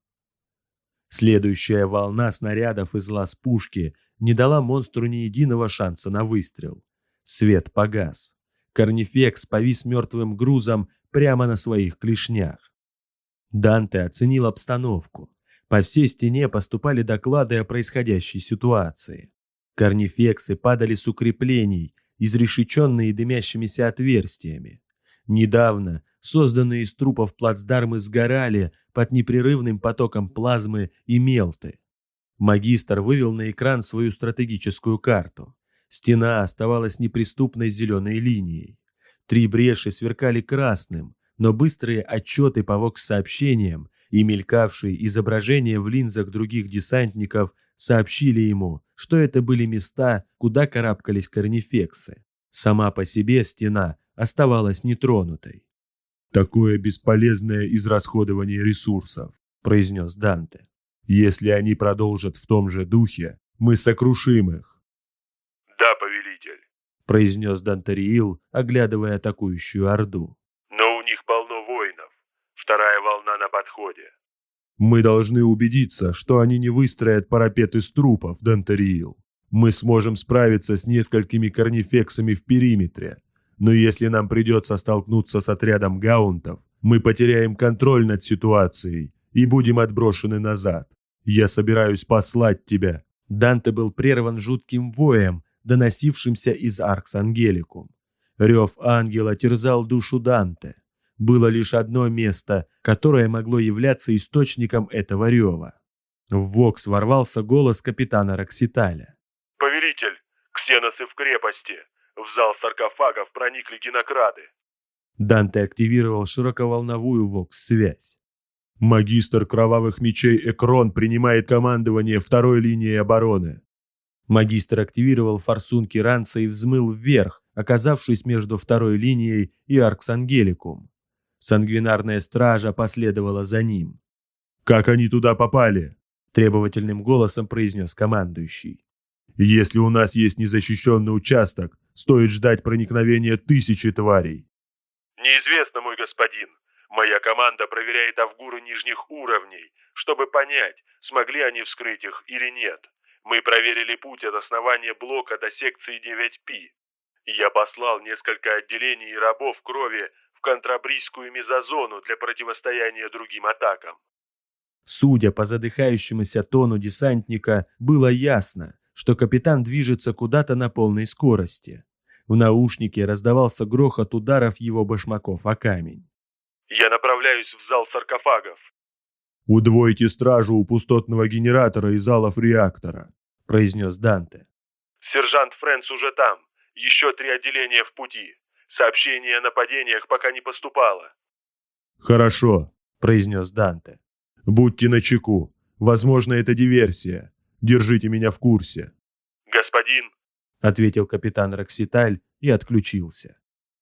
Следующая волна снарядов из лаз пушки не дала монстру ни единого шанса на выстрел. Свет погас. Корнифекс повис мертвым грузом прямо на своих клешнях. Данте оценил обстановку. По всей стене поступали доклады о происходящей ситуации. Корнифексы падали с укреплений, изрешеченные дымящимися отверстиями. Недавно созданные из трупов плацдармы сгорали под непрерывным потоком плазмы и мелты. Магистр вывел на экран свою стратегическую карту. Стена оставалась неприступной зеленой линией. 3 бреши сверкали красным, но быстрые отчеты по вокс-сообщениям и мелькавшие изображения в линзах других десантников сообщили ему, что это были места, куда карабкались корнифексы. Сама по себе стена оставалась нетронутой. «Такое бесполезное израсходование ресурсов», — произнес Данте. «Если они продолжат в том же духе, мы сокрушим их». «Да, повелитель», — произнес Дантериил, оглядывая атакующую орду. «Но у них полно воинов. Вторая волна на подходе». «Мы должны убедиться, что они не выстроят парапет из трупов, Дантериил. Мы сможем справиться с несколькими корнифексами в периметре. Но если нам придется столкнуться с отрядом гаунтов, мы потеряем контроль над ситуацией и будем отброшены назад. Я собираюсь послать тебя». Данте был прерван жутким воем, доносившимся из Аркс Ангеликум. Рев ангела терзал душу Данте. Было лишь одно место, которое могло являться источником этого рева. В Вокс ворвался голос капитана Рокситаля. «Повелитель, ксеносы в крепости. В зал саркофагов проникли генокрады». Данте активировал широковолновую Вокс-связь. «Магистр кровавых мечей Экрон принимает командование второй линией обороны». Магистр активировал форсунки ранца и взмыл вверх, оказавшись между второй линией и Аркс Ангеликум. Сангвинарная стража последовала за ним. «Как они туда попали?» — требовательным голосом произнес командующий. «Если у нас есть незащищенный участок, стоит ждать проникновения 1000 тварей». «Неизвестно, мой господин. Моя команда проверяет авгуры нижних уровней, чтобы понять, смогли они вскрыть их или нет. Мы проверили путь от основания блока до секции 9P. Я послал несколько отделений и рабов крови в контрабрийскую мезозону для противостояния другим атакам. Судя по задыхающемуся тону десантника, было ясно, что капитан движется куда-то на полной скорости. В наушнике раздавался грохот ударов его башмаков о камень. Я направляюсь в зал саркофагов. «Удвойте стражу у пустотного генератора и залов реактора», — произнес Данте. Сержант Фрэнс уже там. Еще 3 отделения в пути. Сообщение о нападениях пока не поступало. «Хорошо», — произнес Данте. «Будьте начеку. Возможно, это диверсия. Держите меня в курсе». «Господин», — ответил капитан Рокситаль и отключился.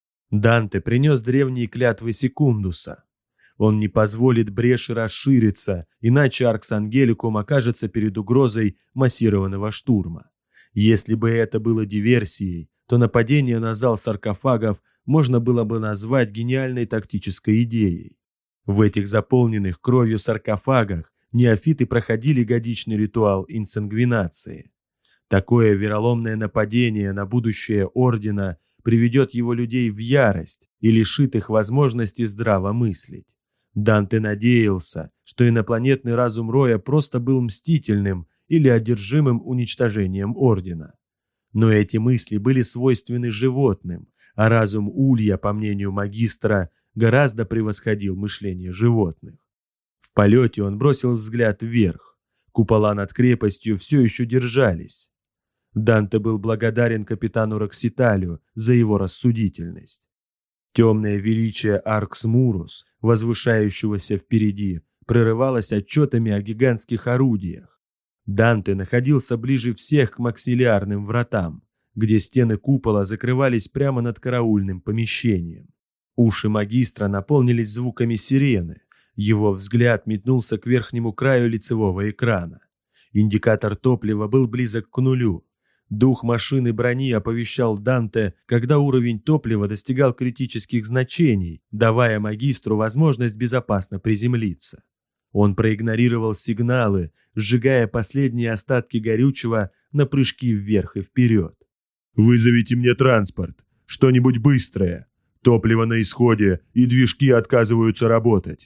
Данте принес древние клятвы Секундуса. Он не позволит бреши расшириться, иначе Аркс Ангеликум окажется перед угрозой массированного штурма. Если бы это было диверсией, то нападение на зал саркофагов можно было бы назвать гениальной тактической идеей. В этих заполненных кровью саркофагах неофиты проходили годичный ритуал инсангвинации. Такое вероломное нападение на будущее Ордена приведет его людей в ярость и лишит их возможности здраво мыслить. Данте надеялся, что инопланетный разум Роя просто был мстительным или одержимым уничтожением Ордена. Но эти мысли были свойственны животным, а разум Улья, по мнению магистра, гораздо превосходил мышление животных. В полете он бросил взгляд вверх. Купола над крепостью все еще держались. Данте был благодарен капитану Рокситалю за его рассудительность. Темное величие Аркс Мурус, возвышающегося впереди, прерывалось отчетами о гигантских орудиях. Данте находился ближе всех к максиллярным вратам, где стены купола закрывались прямо над караульным помещением. Уши магистра наполнились звуками сирены. Его взгляд метнулся к верхнему краю лицевого экрана. Индикатор топлива был близок к нулю. Дух машины брони оповещал Данте, когда уровень топлива достигал критических значений, давая магистру возможность безопасно приземлиться. Он проигнорировал сигналы, сжигая последние остатки горючего на прыжки вверх и вперед. «Вызовите мне транспорт. Что-нибудь быстрое. Топливо на исходе, и движки отказываются работать».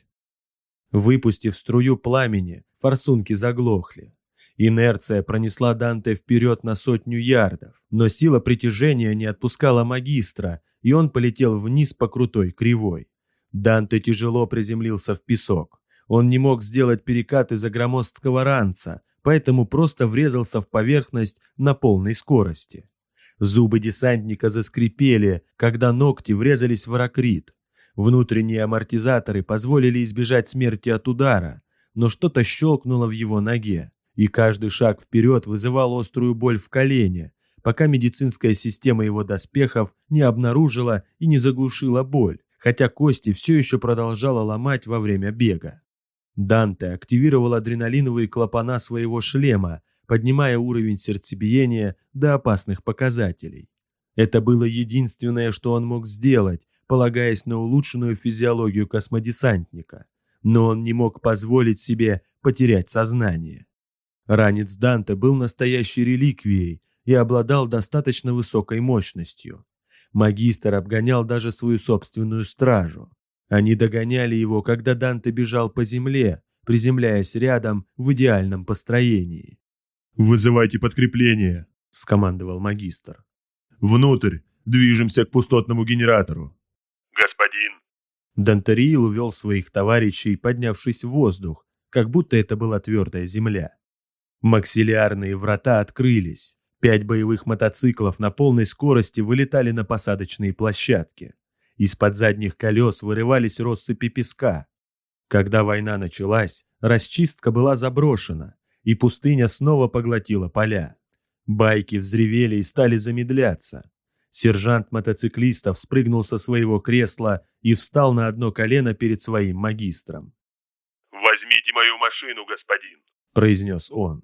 Выпустив струю пламени, форсунки заглохли. Инерция пронесла Данте вперед на 100 ярдов, но сила притяжения не отпускала магистра, и он полетел вниз по крутой кривой. Данте тяжело приземлился в песок. Он не мог сделать перекат из-за громоздкого ранца, поэтому просто врезался в поверхность на полной скорости. Зубы десантника заскрипели, когда ногти врезались в ракрит. Внутренние амортизаторы позволили избежать смерти от удара, но что-то щелкнуло в его ноге, и каждый шаг вперед вызывал острую боль в колене, пока медицинская система его доспехов не обнаружила и не заглушила боль, хотя кости все еще продолжала ломать во время бега. Данте активировал адреналиновые клапана своего шлема, поднимая уровень сердцебиения до опасных показателей. Это было единственное, что он мог сделать, полагаясь на улучшенную физиологию космодесантника, но он не мог позволить себе потерять сознание. Ранец Данте был настоящей реликвией и обладал достаточно высокой мощностью. Магистр обгонял даже свою собственную стражу. Они догоняли его, когда Данте бежал по земле, приземляясь рядом в идеальном построении. «Вызывайте подкрепление», — скомандовал магистр. «Внутрь! Движемся к пустотному генератору!» «Господин!» Дантериил увел своих товарищей, поднявшись в воздух, как будто это была твердая земля. Максиллярные врата открылись. 5 боевых мотоциклов на полной скорости вылетали на посадочные площадки. Из-под задних колес вырывались россыпи песка. Когда война началась, расчистка была заброшена, и пустыня снова поглотила поля. Байки взревели и стали замедляться. Сержант мотоциклистов спрыгнул со своего кресла и встал на одно колено перед своим магистром. «Возьмите мою машину, господин», — произнес он.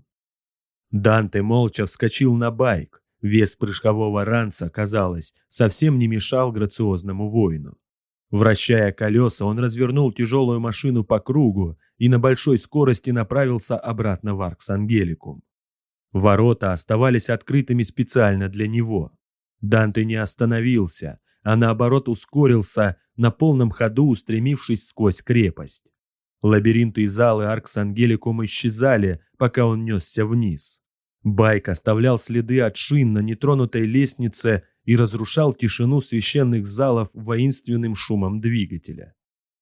Данте молча вскочил на байк. Вес прыжкового ранца, казалось, совсем не мешал грациозному воину. Вращая колеса, он развернул тяжелую машину по кругу и на большой скорости направился обратно в Аркс-Ангеликум. Ворота оставались открытыми специально для него. Данте не остановился, а наоборот ускорился, на полном ходу устремившись сквозь крепость. Лабиринты и залы Аркс-Ангеликум исчезали, пока он несся вниз. Байк оставлял следы от шин на нетронутой лестнице и разрушал тишину священных залов воинственным шумом двигателя.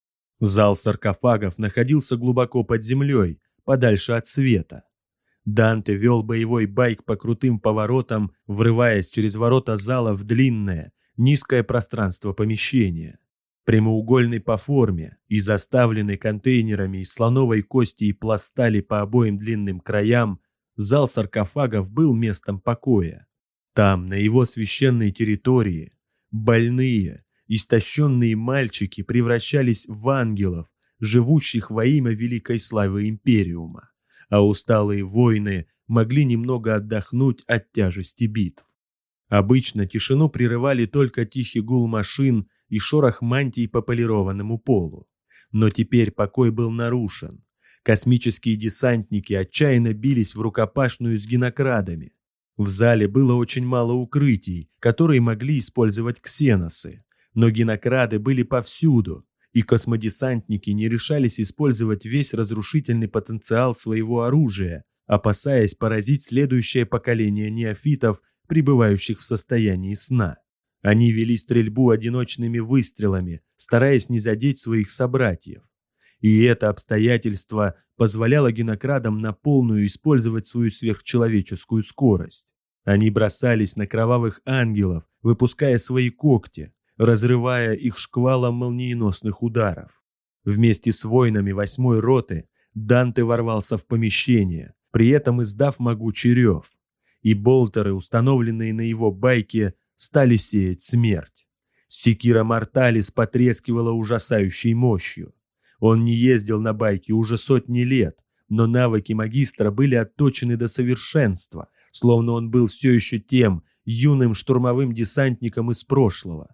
Зал саркофагов находился глубоко под землей, подальше от света. Данте вел боевой байк по крутым поворотам, врываясь через ворота зала в длинное, низкое пространство помещения. Прямоугольный по форме и заставленный контейнерами из слоновой кости и пластали по обоим длинным краям, зал саркофагов был местом покоя. Там, на его священной территории, больные, истощенные мальчики превращались в ангелов, живущих во имя великой славы Империума, а усталые воины могли немного отдохнуть от тяжести битв. Обычно тишину прерывали только тихий гул машин и шорох мантий по полированному полу. Но теперь покой был нарушен. Космические десантники отчаянно бились в рукопашную с гинокрадами. В зале было очень мало укрытий, которые могли использовать ксеносы. Но гинокрады были повсюду, и космодесантники не решались использовать весь разрушительный потенциал своего оружия, опасаясь поразить следующее поколение неофитов, пребывающих в состоянии сна. Они вели стрельбу одиночными выстрелами, стараясь не задеть своих собратьев. И это обстоятельство позволяло гинокрадам на полную использовать свою сверхчеловеческую скорость. Они бросались на кровавых ангелов, выпуская свои когти, разрывая их шквалом молниеносных ударов. Вместе с воинами 8-й роты Данте ворвался в помещение, при этом издав могучий рев. И болтеры, установленные на его байке, стали сеять смерть. Секира Морталис потрескивала ужасающей мощью. Он не ездил на байке уже сотни лет, но навыки магистра были отточены до совершенства, словно он был все еще тем юным штурмовым десантником из прошлого.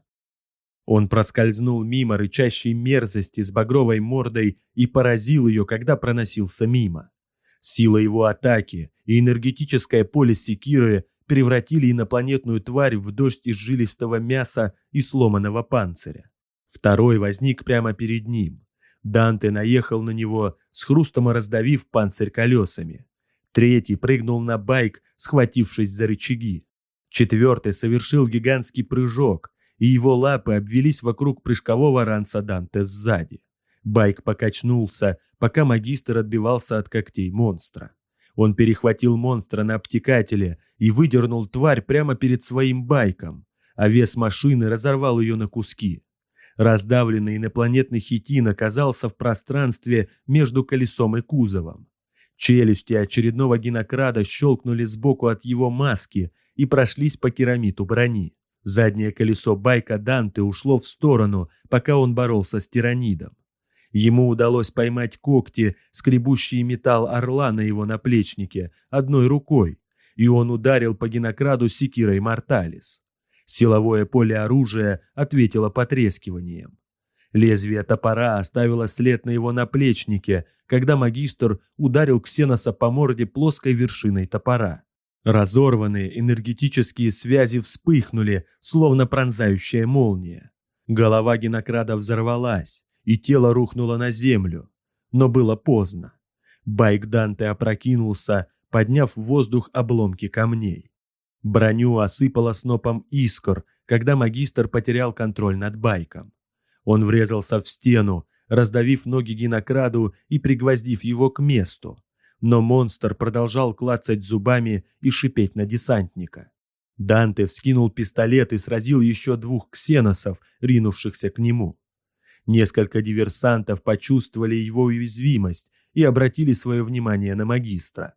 Он проскользнул мимо рычащей мерзости с багровой мордой и поразил ее, когда проносился мимо. Сила его атаки и энергетическое поле секиры превратили инопланетную тварь в дождь из жилистого мяса и сломанного панциря. Второй возник прямо перед ним. Данте наехал на него, с хрустом раздавив панцирь колесами. Третий прыгнул на байк, схватившись за рычаги. Четвертый совершил гигантский прыжок, и его лапы обвились вокруг прыжкового ранца Данте сзади. Байк покачнулся, пока магистр отбивался от когтей монстра. Он перехватил монстра на обтекателе и выдернул тварь прямо перед своим байком, а вес машины разорвал ее на куски. Раздавленный инопланетный хитин оказался в пространстве между колесом и кузовом. Челюсти очередного гинокрада щелкнули сбоку от его маски и прошлись по керамиту брони. Заднее колесо байка Данте ушло в сторону, пока он боролся с тиранидом. Ему удалось поймать когти, скребущие металл орла на его наплечнике, одной рукой, и он ударил по гинокраду секирой Морталис. Силовое поле оружия ответило потрескиванием. Лезвие топора оставило след на его наплечнике, когда магистр ударил Ксеноса по морде плоской вершиной топора. Разорванные энергетические связи вспыхнули, словно пронзающая молния. Голова гинокрада взорвалась, и тело рухнуло на землю. Но было поздно. Байк Данте опрокинулся, подняв в воздух обломки камней. Броню осыпало снопом искр, когда магистр потерял контроль над байком. Он врезался в стену, раздавив ноги гинокраду и пригвоздив его к месту. Но монстр продолжал клацать зубами и шипеть на десантника. Данте вскинул пистолет и сразил еще 2 ксеносов, ринувшихся к нему. Несколько диверсантов почувствовали его уязвимость и обратили свое внимание на магистра.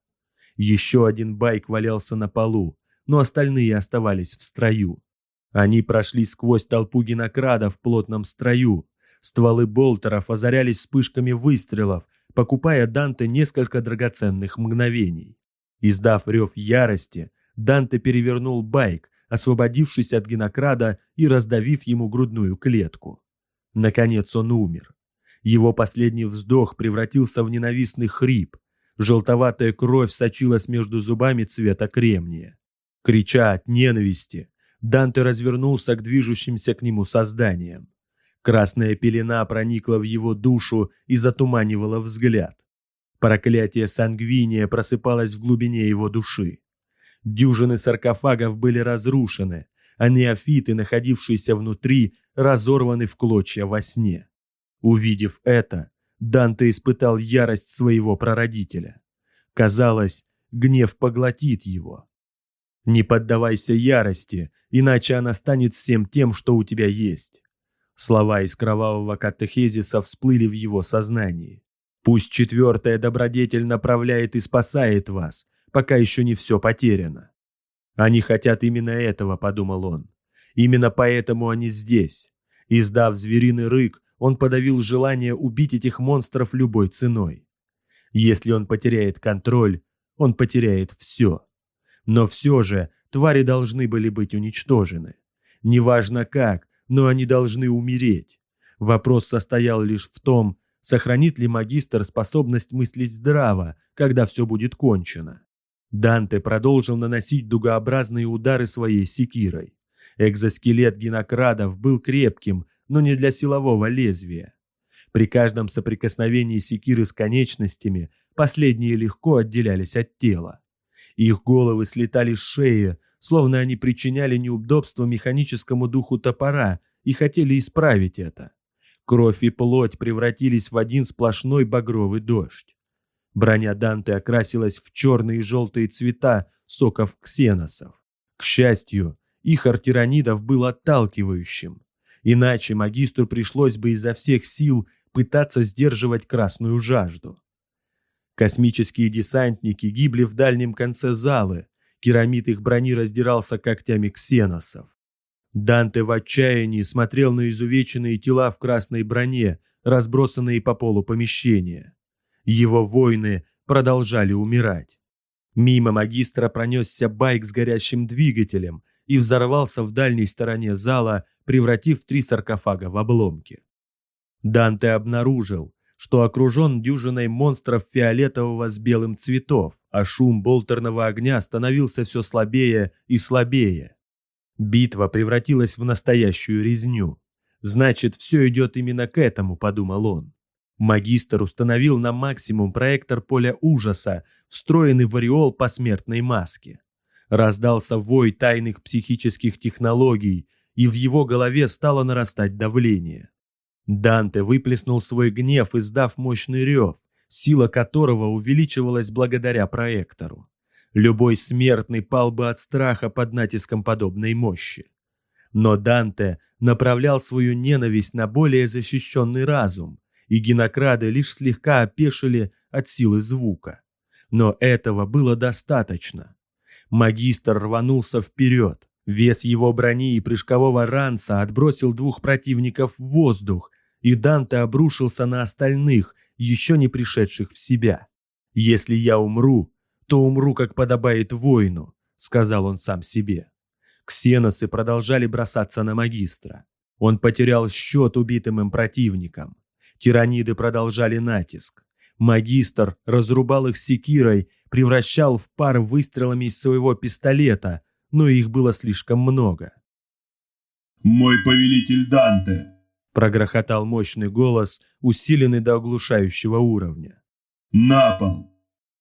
Еще один байк валялся на полу, но остальные оставались в строю. Они прошли сквозь толпу гинокрадов в плотном строю. Стволы болтеров озарялись вспышками выстрелов, покупая Данте несколько драгоценных мгновений. Издав рев ярости, Данте перевернул байк, освободившись от гинокрада и раздавив ему грудную клетку. Наконец он умер. Его последний вздох превратился в ненавистный хрип. Желтоватая кровь сочилась между зубами цвета кремния. Крича от ненависти, Данте развернулся к движущимся к нему созданиям. Красная пелена проникла в его душу и затуманивала взгляд. Проклятие Сангвиния просыпалось в глубине его души. Дюжины саркофагов были разрушены, а неофиты, находившиеся внутри, разорваны в клочья во сне. Увидев это, Данте испытал ярость своего прародителя. Казалось, гнев поглотит его. «Не поддавайся ярости, иначе она станет всем тем, что у тебя есть». Слова из кровавого катехезиса всплыли в его сознании. «Пусть четвертая добродетель направляет и спасает вас, пока еще не все потеряно». «Они хотят именно этого», — подумал он. «Именно поэтому они здесь». Издав звериный рык, он подавил желание убить этих монстров любой ценой. Если он потеряет контроль, он потеряет все. Но все же твари должны были быть уничтожены. Неважно как, но они должны умереть. Вопрос состоял лишь в том, сохранит ли магистр способность мыслить здраво, когда все будет кончено. Данте продолжил наносить дугообразные удары своей секирой. Экзоскелет гинокрадов был крепким, но не для силового лезвия. При каждом соприкосновении секиры с конечностями последние легко отделялись от тела. Их головы слетали с шеи, словно они причиняли неудобства механическому духу топора и хотели исправить это. Кровь и плоть превратились в один сплошной багровый дождь. Броня Данте окрасилась в черные и желтые цвета соков ксеносов. К счастью, их артиранидов был отталкивающим. Иначе магистру пришлось бы изо всех сил пытаться сдерживать красную жажду. Космические десантники гибли в дальнем конце залы, керамид их брони раздирался когтями ксеносов. Данте в отчаянии смотрел на изувеченные тела в красной броне, разбросанные по полу помещения. Его воины продолжали умирать. Мимо магистра пронесся байк с горящим двигателем и взорвался в дальней стороне зала, превратив 3 саркофага в обломки. Данте обнаружил, что окружен дюжиной монстров фиолетового с белым цветов, а шум болтерного огня становился все слабее и слабее. Битва превратилась в настоящую резню. Значит, все идет именно к этому, подумал он. Магистр установил на максимум проектор поля ужаса, встроенный в ореол посмертной маски. Раздался вой тайных психических технологий, и в его голове стало нарастать давление. Данте выплеснул свой гнев, издав мощный рев, сила которого увеличивалась благодаря проектору. Любой смертный пал бы от страха под натиском подобной мощи. Но Данте направлял свою ненависть на более защищенный разум, и гинокрады лишь слегка опешили от силы звука. Но этого было достаточно. Магистр рванулся вперед. Вес его брони и прыжкового ранца отбросил 2 противников в воздух, и Данте обрушился на остальных, еще не пришедших в себя. «Если я умру, то умру, как подобает воину», — сказал он сам себе. Ксеносы продолжали бросаться на магистра. Он потерял счет убитым им противникам. Тираниды продолжали натиск. Магистр разрубал их секирой, превращал в пар выстрелами из своего пистолета, но их было слишком много. «Мой повелитель Данте!» — прогрохотал мощный голос, усиленный до оглушающего уровня. «На пол!»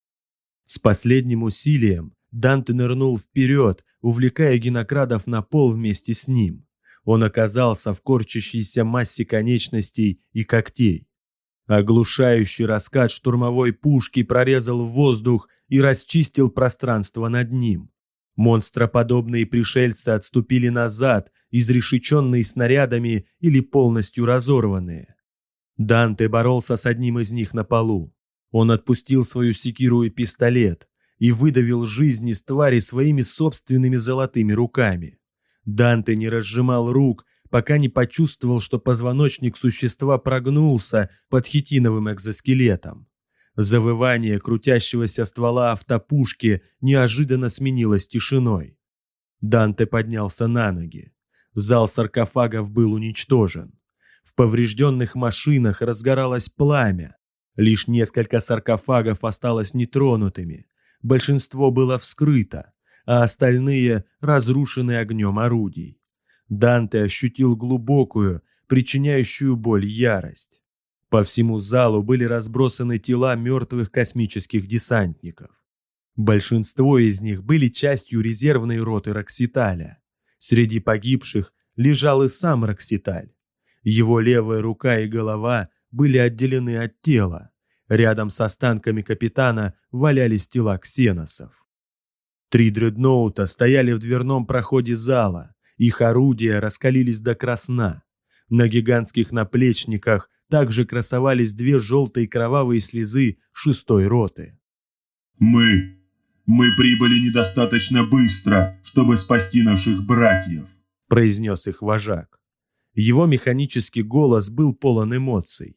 С последним усилием Данте нырнул вперед, увлекая гинокрадов на пол вместе с ним. Он оказался в корчащейся массе конечностей и когтей. Оглушающий раскат штурмовой пушки прорезал воздух и расчистил пространство над ним. Монстроподобные пришельцы отступили назад, изрешеченные снарядами или полностью разорванные. Данте боролся с одним из них на полу. Он отпустил свою секиру и пистолет и выдавил жизнь из твари своими собственными золотыми руками. Данте не разжимал рук, пока не почувствовал, что позвоночник существа прогнулся под хитиновым экзоскелетом. Завывание крутящегося ствола автопушки неожиданно сменилось тишиной. Данте поднялся на ноги. Зал саркофагов был уничтожен. В поврежденных машинах разгоралось пламя. Лишь несколько саркофагов осталось нетронутыми. Большинство было вскрыто, а остальные разрушены огнем орудий. Данте ощутил глубокую, причиняющую боль ярость. По всему залу были разбросаны тела мертвых космических десантников. Большинство из них были частью резервной роты Рокситаля. Среди погибших лежал и сам Рокситаль. Его левая рука и голова были отделены от тела. Рядом с останками капитана валялись тела ксеносов. 3 дредноута стояли в дверном проходе зала. Их орудия раскалились до красна. На гигантских наплечниках также красовались 2 желтые кровавые слезы 6-й роты. Мы прибыли недостаточно быстро, чтобы спасти наших братьев», — произнес их вожак. Его механический голос был полон эмоций.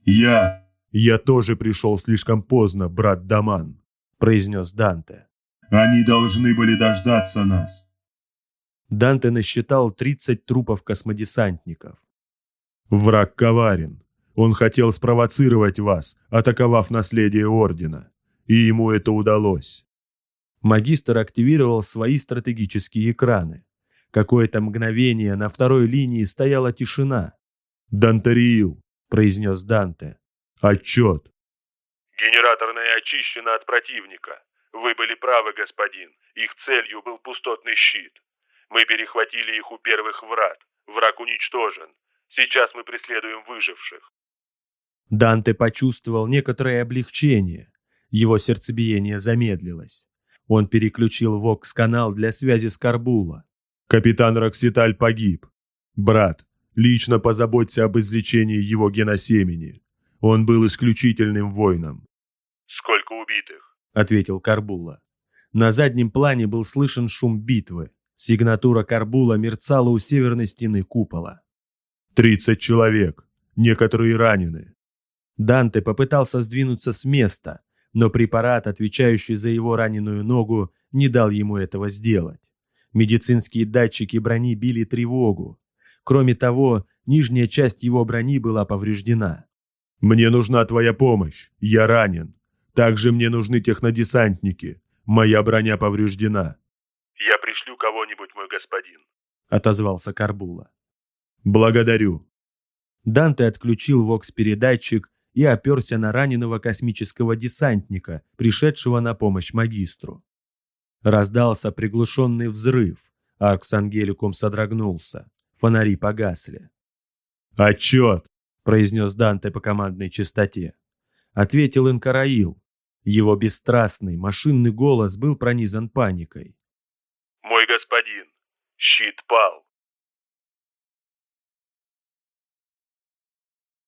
«Я тоже пришел слишком поздно, брат Даман», — произнес Данте. «Они должны были дождаться нас». Данте насчитал 30 трупов космодесантников. «Враг коварен. Он хотел спровоцировать вас, атаковав наследие Ордена. И ему это удалось». Магистр активировал свои стратегические экраны. Какое-то мгновение на второй линии стояла тишина. «Дантериил», — произнес Данте. «Отчет». «Генераторная очищена от противника. Вы были правы, господин. Их целью был пустотный щит. Мы перехватили их у первых врат. Враг уничтожен. Сейчас мы преследуем выживших». Данте почувствовал некоторое облегчение. Его сердцебиение замедлилось. Он переключил вокс-канал для связи с Карбула. «Капитан Рокситаль погиб. Брат, лично позаботься об излечении его геносемени. Он был исключительным воином». «Сколько убитых?» — ответил Карбула. На заднем плане был слышен шум битвы. Сигнатура Карбула мерцала у северной стены купола. 30 человек. Некоторые ранены». Данте попытался сдвинуться с места, но препарат, отвечающий за его раненую ногу, не дал ему этого сделать. Медицинские датчики брони били тревогу. Кроме того, нижняя часть его брони была повреждена. «Мне нужна твоя помощь. Я ранен. Также мне нужны технодесантники. Моя броня повреждена». «Я пришлю кого-нибудь, мой господин», — отозвался Карбула. «Благодарю». Данте отключил вокс-передатчик и оперся на раненого космического десантника, пришедшего на помощь магистру. Раздался приглушенный взрыв. Аркс Ангеликум содрогнулся. Фонари погасли. «Отчет!» — произнес Данте по командной частоте. Ответил Инкараил. Его бесстрастный, машинный голос был пронизан паникой. «Мой господин, щит пал.